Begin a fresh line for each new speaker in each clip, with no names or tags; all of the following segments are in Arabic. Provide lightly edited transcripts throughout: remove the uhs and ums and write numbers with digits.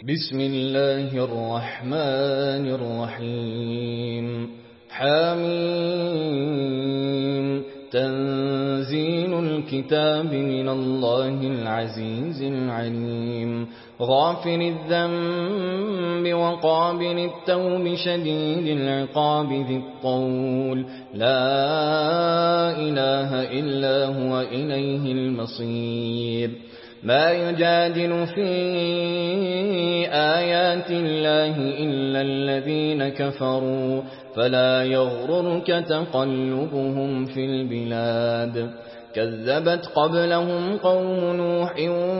بسم الله الرحمن الرحيم حميم تنزيل الكتاب من الله العزيز العليم غافر الذنب وقابل التوب شديد العقاب ذي الطول لا إله إلا هو إليه المصير ما يجادل في آيات الله إلا الذين كفروا فلا يغررك تقلبهم في البلاد كذبت قبلهم قوم نوح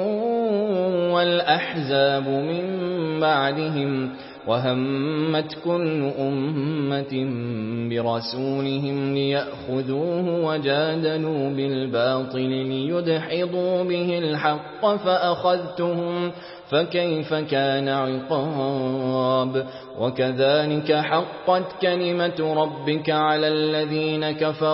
والأحزاب من بعدهم وهمت كل أمة برسولهم ليأخذوه وجادلوا بالباطل ليدحضوا به الحق فأخذتهم فكيف كان عقاب وكذلك حقت كلمة ربك على الذين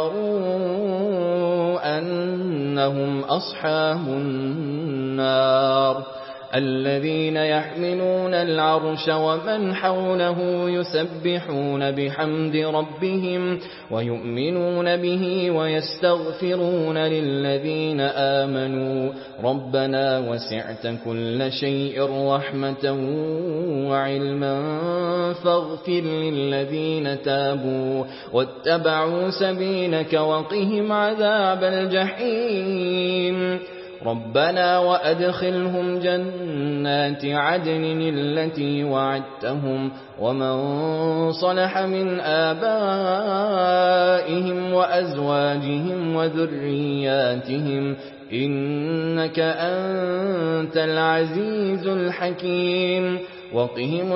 كفروا أنهم أصحاب النار الذين يحملون العرش ومن حوله يسبحون بحمد ربهم ويؤمنون به ويستغفرون للذين آمنوا ربنا وسعت كل شيء رحمة وعلما فاغفر للذين تابوا واتبعوا سبيلك وقهم عذاب الجحيم ربنا وأدخلهم جنات عدن التي وعدتهم ومن صلح من آبائهم وأزواجهم وذرياتهم إنك أنت العزيز الحكيم وقهم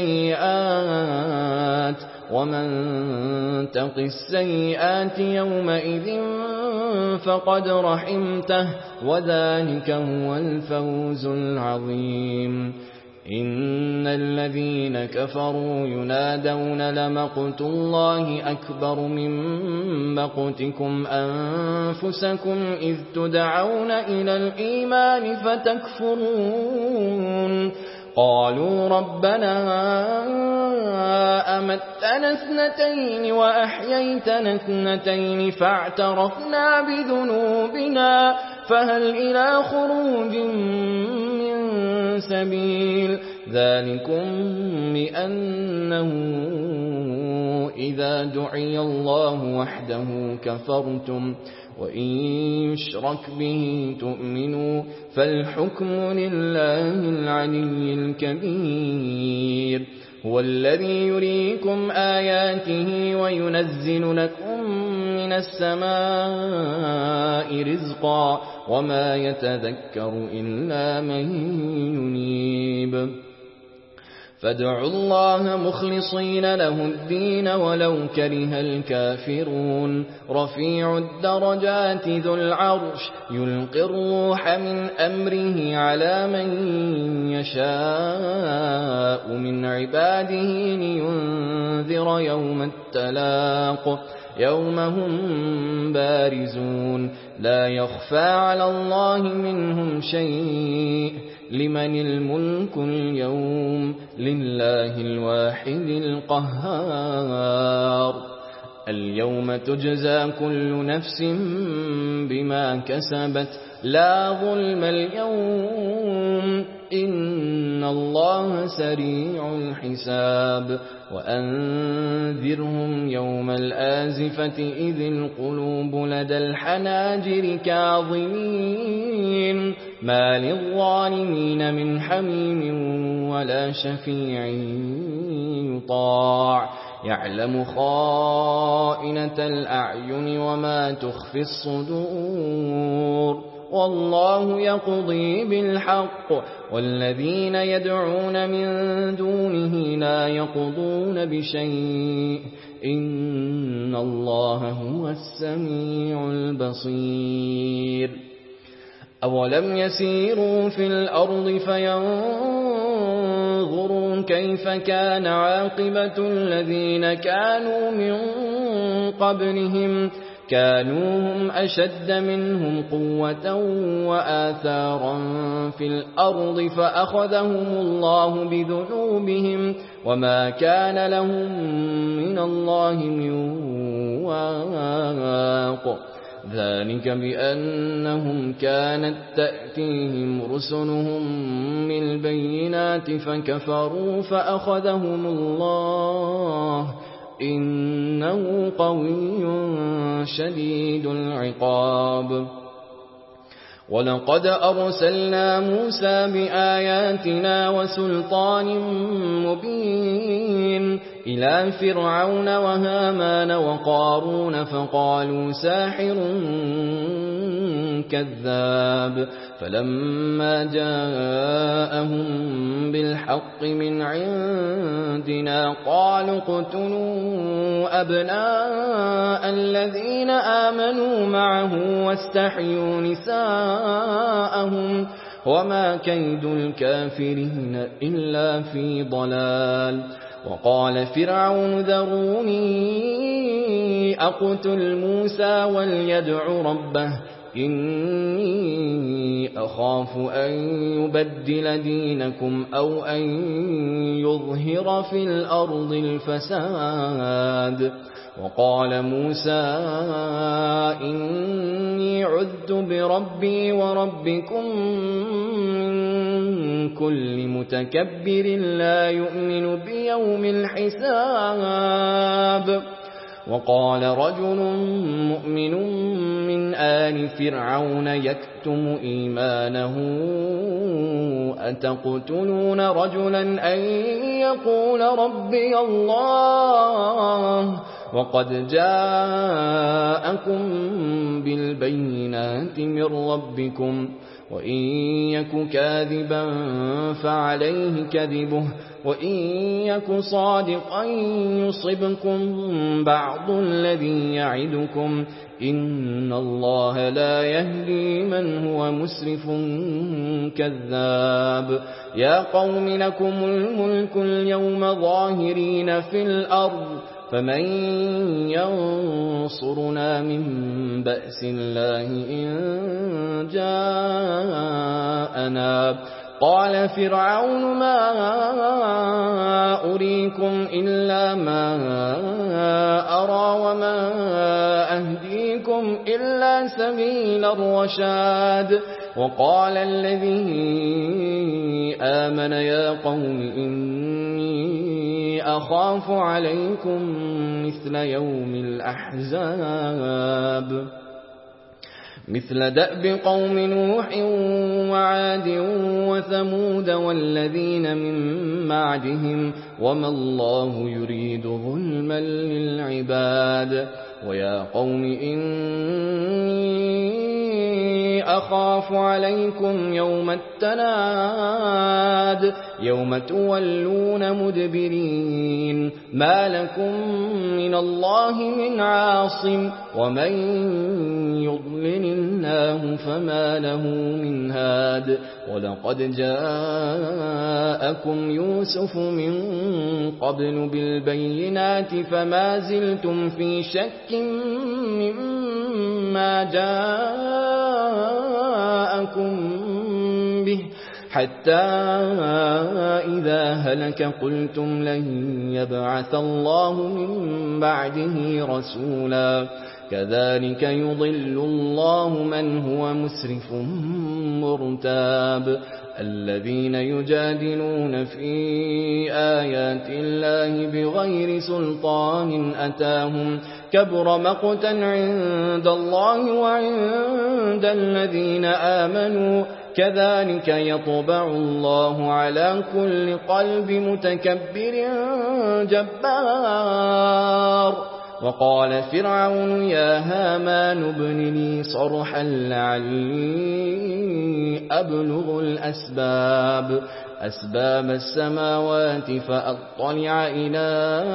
السيئات ومن تق السيئات يومئذ فقد رحمته وذلك هو الفوز العظيم إن الذين كفروا ينادون لمقت الله أكبر من مقتكم أنفسكم إذ تدعون إلى الإيمان فتكفرون قالوا ربنا أمتنا اثنتين وأحييتنا اثنتين فاعترفنا بذنوبنا فهل إلى خروج من سبيل ذلكم بأنه إذا دعي الله وحده كفرتم وإن يشرك به تؤمنوا فالحكم لله العلي الكبير هو الذي يريكم آياته وينزل لكم من السماء رزقا وما يتذكر إلا من ينيب فادعوا الله مخلصين له الدين ولو كره الكافرون رفيع الدرجات ذو العرش يلقي الروح من أمره على من يشاء من عباده لينذر يوم التلاق يوم هم بارزون لا يخفى على الله منهم شيء لمن الملك اليوم لله الواحد القهار اليوم تجزى كل نفس بما كسبت لا ظلم اليوم إن الله سريع الحساب وأنذرهم يوم الآزفة إذ القلوب لدى الحناجر كاظمين ما للظالمين من حميم ولا شفيع يطاع يعلم خائنة الأعين وما تخفي الصدور والله يقضي بالحق والذين يدعون من دونه لا يقضون بشيء إن الله هو السميع البصير أولم يسيروا في الأرض فينظروا كيف كان عاقبة الذين كانوا من قبلهم كانوا هم أشد منهم قوة وآثارا في الأرض فأخذهم الله بذنوبهم وما كان لهم من الله من واق ذلك بأنهم كانت تأتيهم رسلهم بالبينات فكفروا فأخذهم الله إنه قوي شديد العقاب ولقد أرسلنا موسى بآياتنا وسلطان مبين إلى فرعون وهامان وقارون فقالوا ساحر كذاب فلما جاءهم بالحق من عندنا قالوا اقتلوا أبناء الذين آمنوا معه واستحيوا نساءهم وما كيد الكافرين إلا في ضلال وقال فرعون ذروني أقتل موسى وليدع ربه إني أخاف أن يبدل دينكم أو أن يظهر في الأرض الفساد وقال موسى إني عذت بربي وربكم من كل متكبر لا يؤمن بيوم الحساب وقال رجل مؤمن من آل فرعون يكتم إيمانه أتقتلون رجلا أن يقول ربي الله وقد جاءكم بالبينات من ربكم وإن يك كاذبا فعليه كذبه وإن يك صادقا يصبكم بعض الذي يعدكم إن الله لا يهدي من هو مسرف كذاب يا قوم لكم الملك اليوم ظاهرين في الأرض فمن ينصرنا من بأس الله إن جاءنا قال فرعون ما أريكم إلا ما أرى وما أهديكم إلا سبيل الرشاد وقال الذي آمن يا قوم إني أخاف عليكم مثل يوم الأحزاب مثل دأب قوم نوح وعاد وثمود والذين من بعدهم وما الله يريد ظلما للعباد ويا قوم إني أخاف عليكم يوم التناد يوم تولون مدبرين ما لكم من الله من عاصم ومن يضلل الله فما له من هاد ولقد جاءكم يوسف من قبل بالبينات فما زلتم في شك مما جاءكم به حتى إذا هلك قلتم لن يبعث الله من بعده رسولا كذلك يضل الله من هو مسرف مرتاب الذين يجادلون في آيات الله بغير سلطان أتاهم كبر مقتا عند الله وعند الذين آمنوا كذلك يطبع الله على كل قلب متكبر جبار وقال فرعون يا هامان ابن لي صرحا لعلي أبلغ أسباب السماوات فأطلع إلى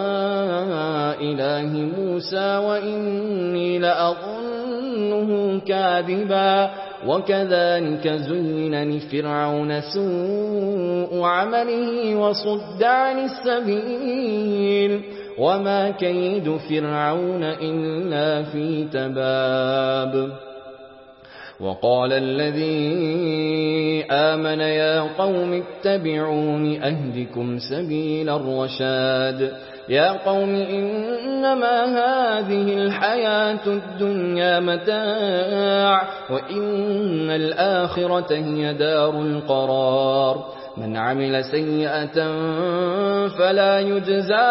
إله موسى وإني لأظنه كاذبا وكذلك زين لفرعون سوء عمله وصد عن السبيل وما كيد فرعون إلا في تباب وقال الذي آمن يا قوم اتبعون أهدكم سبيل الرشاد يا قوم إنما هذه الحياة الدنيا متاع وإن الآخرة هي دار القرار من عمل سيئة فلا يجزى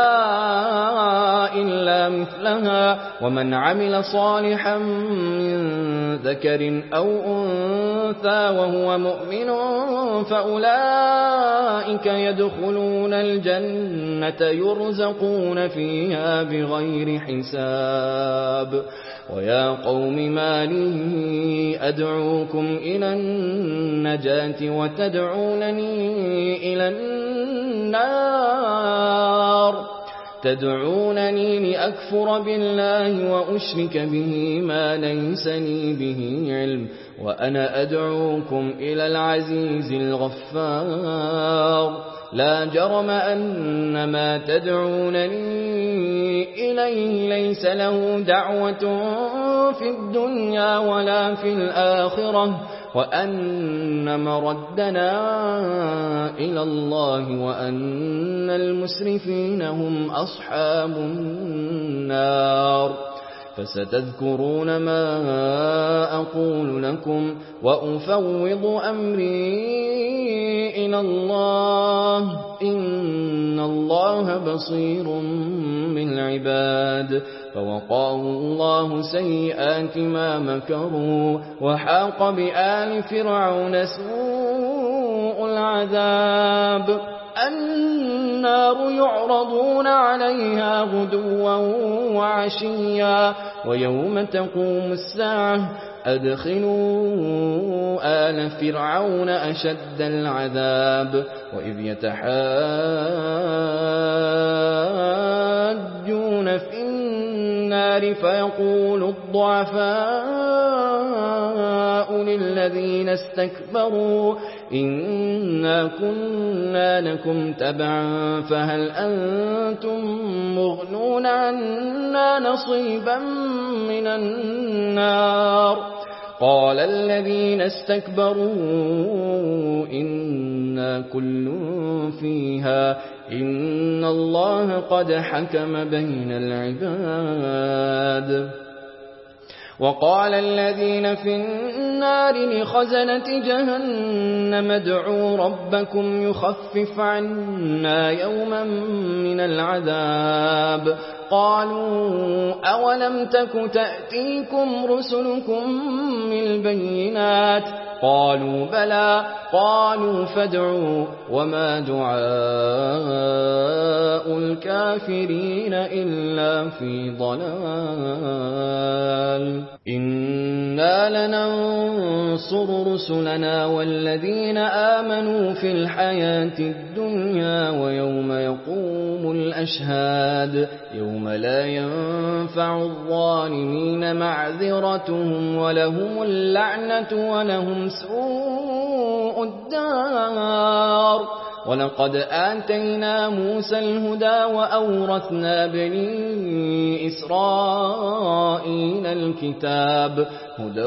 إلا مثلها ومن عمل صالحا من ذكر أو أنثى وهو مؤمن فأولئك يدخلون الجنة يرزقون فيها بغير حساب ويا قوم ما لي أدعوكم إلى النجاة وتدعونني إلى النار تدعونني لأكفر بالله وأشرك به ما ليس لي به علم وأنا أدعوكم إلى العزيز الغفار لا جرم أن ما تدعونني إليه ليس له دعوة في الدنيا ولا في الآخرة وأن مردنا إلى الله وأن المسرفين هم أصحاب النار فستذكرون ما أقول لكم وأفوض أمري إلى الله إن الله بصير بالعباد فوقاه الله سيئات ما مكروا وحاق بآل فرعون سوء العذاب النار يعرضون عليها غدوا وعشيا ويوم تقوم الساعة أدخلوا آل فرعون أشد العذاب وإذ يتحاجون في النار فيقول الضعفاء للذين استكبروا إنا كنا لكم تبعا فهل أنتم مغنون عنا نصيبا من النار قال الذين استكبروا إنا كل فيها إن الله قد حكم بين العباد وقال الذين في النار لخزنة جهنم ادعوا ربكم يخفف عنا يوما من العذاب قالوا أولم تك تأتيكم رسلكم بالبينات قالوا بلى قالوا فادعوا وما دعاء الكافرين إلا في ضلال إنا لننصر رسلنا والذين آمنوا في الحياة الدنيا ويوم يقوم الأشهاد يوم لا ينفع الظالمين معذرتهم ولهم اللعنة ولهم سوء الدار ولقد آتينا موسى الهدى وأورثنا بني إسرائيل الكتاب هدى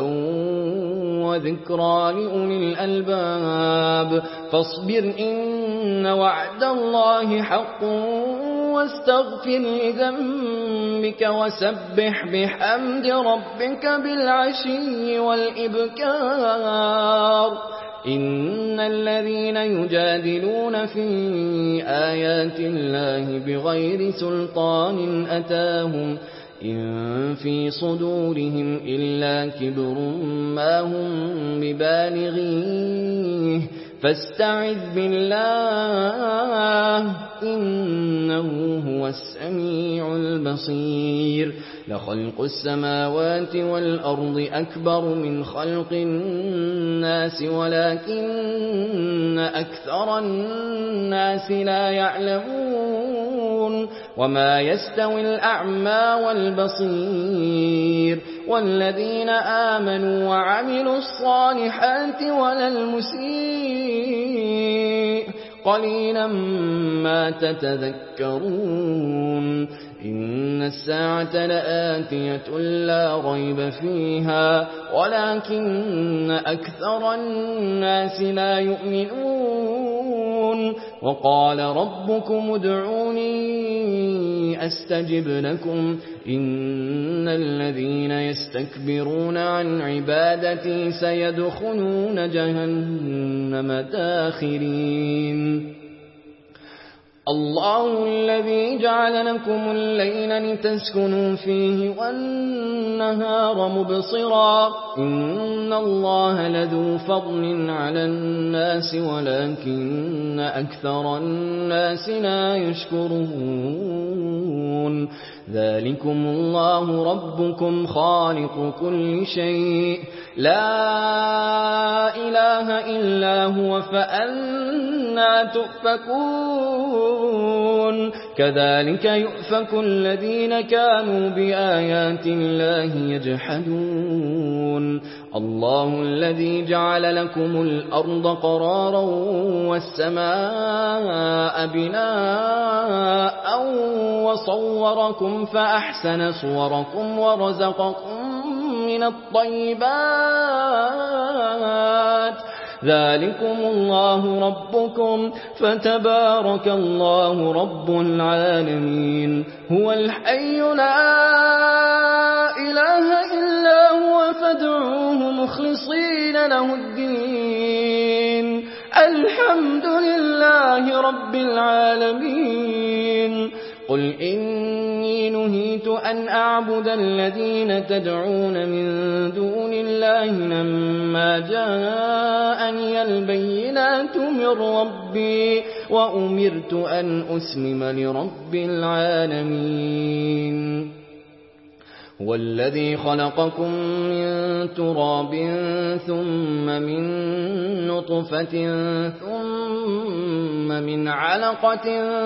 وذكرى لأولي الألباب فاصبر إن وعد الله حق واستغفر لذنبك وسبح بحمد ربك بالعشي والإبكار إن الذين يجادلون في آيات الله بغير سلطان أتاهم إن في صدورهم إلا كبر ما هم ببالغيه فاستعذ بالله إنه هو السميع البصير لخلق السماوات والأرض أكبر من خلق الناس ولكن أكثر الناس لا يعلمون وما يستوي الأعمى والبصير والذين آمنوا وعملوا الصالحات ولا المسيء قليلا ما تتذكرون إن الساعة لآتية لا ريب فيها ولكن أكثر الناس لا يؤمنون وقال ربكم ادعوني أستجب لكم إن الذين يستكبرون عن عبادتي سيدخلون جهنم داخرين الله الذي جعل لكم الليل لتسكنوا فيه والنهار مبصرا إن الله لذو فضل على الناس ولكن أكثر الناس لا يشكرون ذلكم الله ربكم خالق كل شيء لا إله إلا هو فأنى تؤفكون كذلك يؤفك الذين كانوا بآيات الله يجحدون الله الذي جعل لكم الأرض قرارا والسماء بناء وصوركم فأحسن صوركم ورزقكم من الطيبات ذلكم الله ربكم فتبارك الله رب العالمين هو الحي لا إله إلا هو فادعوه مخلصين له الدين الحمد لله رب العالمين قل إني نهيت أن أعبد الذين تدعون من دون الله لما جاءني البينات من ربي وأمرت أن أسلم لرب العالمين هو الذي خلقكم من تراب ثم من نطفة ثم من علقة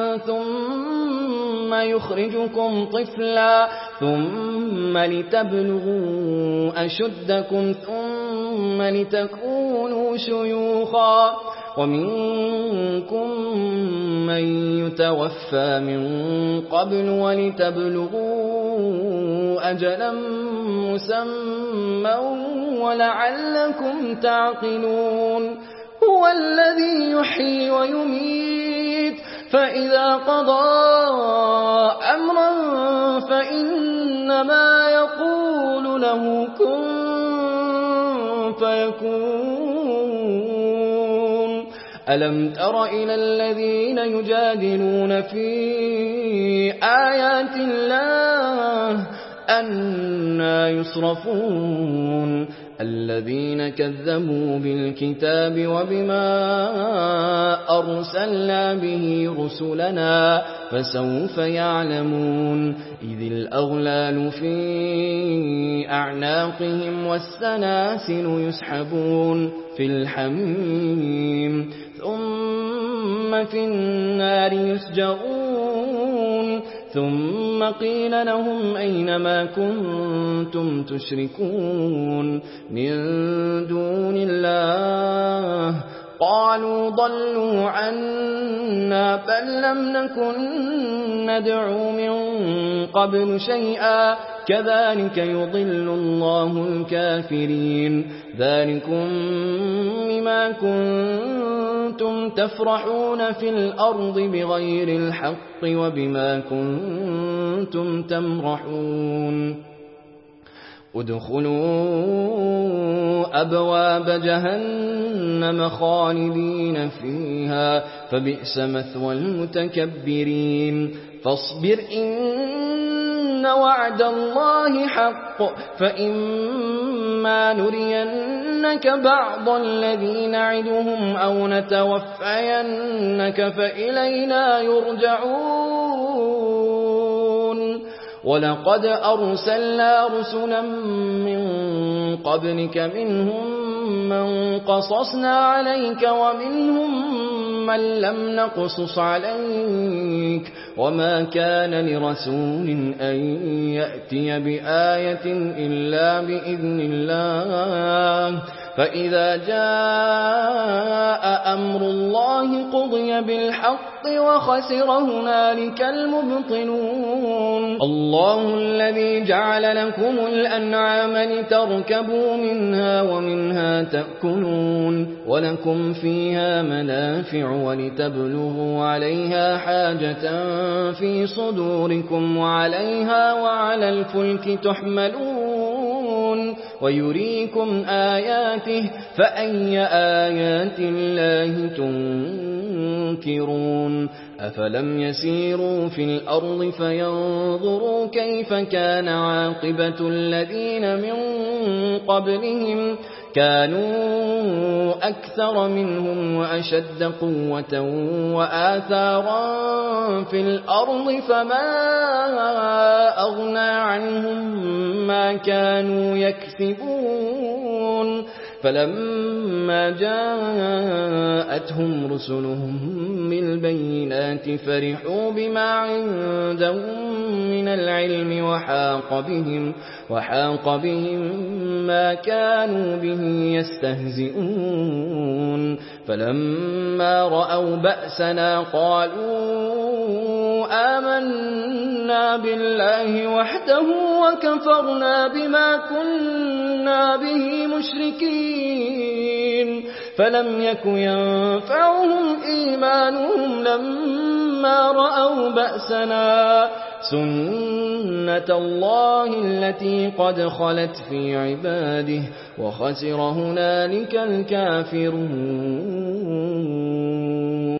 ثم يخرجكم طفلا ثم لتبلغوا أشدكم ثم لتكونوا شيوخا ومنكم من يتوفى من قبل ولتبلغوا أجلا مسمى ولعلكم تعقلون هو الذي يحيي ويميت فإذا قضى أمرا فإنما يقول له كن فيكون ألم تر إلى الذين يجادلون في آيات الله أنى يصرفون الذين كذبوا بالكتاب وبما أرسلنا به رسلنا فسوف يعلمون إذ الأغلال في أعناقهم والسلاسل يسحبون في الحميم ثم في النار يسجرون ثم قيل لهم أين ما كنتم تشركون من دون الله قالوا ضلوا عنا بل لم نكن ندعو من قبل شيئا كذلك يضل الله الكافرين ذلكم مما كنتم تفرحون في الأرض بغير الحق وبما كنتم تمرحون ادخلوا أبواب جهنم خالدين فيها فبئس مثوى المتكبرين فاصبر إن وعد الله حق فإما نرينك بعض الذي نعدهم أو نتوفينك فإلينا يرجعون ولقد أرسلنا رسلا من قبلك منهم من قصصنا عليك ومنهم من لم نقصص عليك وما كان لرسول أن يأتي بآية إلا بإذن الله فإذا جاء أمر الله قضي بالحق وخسر هنالك المبطلون الله الذي جعل لكم الأنعام لتركبوا منها ومنها تأكلون ولكم فيها منافع ولتبلغوا عليها حاجة في صدوركم وعليها وعلى الفلك تحملون ويريكم آياته فأي آيات الله تنكرون أفلم يسيروا في الأرض فينظروا كيف كان عاقبة الذين من قبلهم كانوا أكثر منهم وأشد قوة وآثارا في الأرض فما أغنى عنهم ما كانوا يكسبون فلما جاءتهم رسلهم بالبينات فرحوا بما عندهم من العلم وحاق بهم ما كانوا به يستهزئون فلما رأوا بأسنا قالوا آمنا بالله وحده وكفرنا بما كنا به مشركين فلم يك ينفعهم إيمانهم لما رأوا بأسنا سنة الله التي قد خلت في عباده وخسر هنالك الكافرون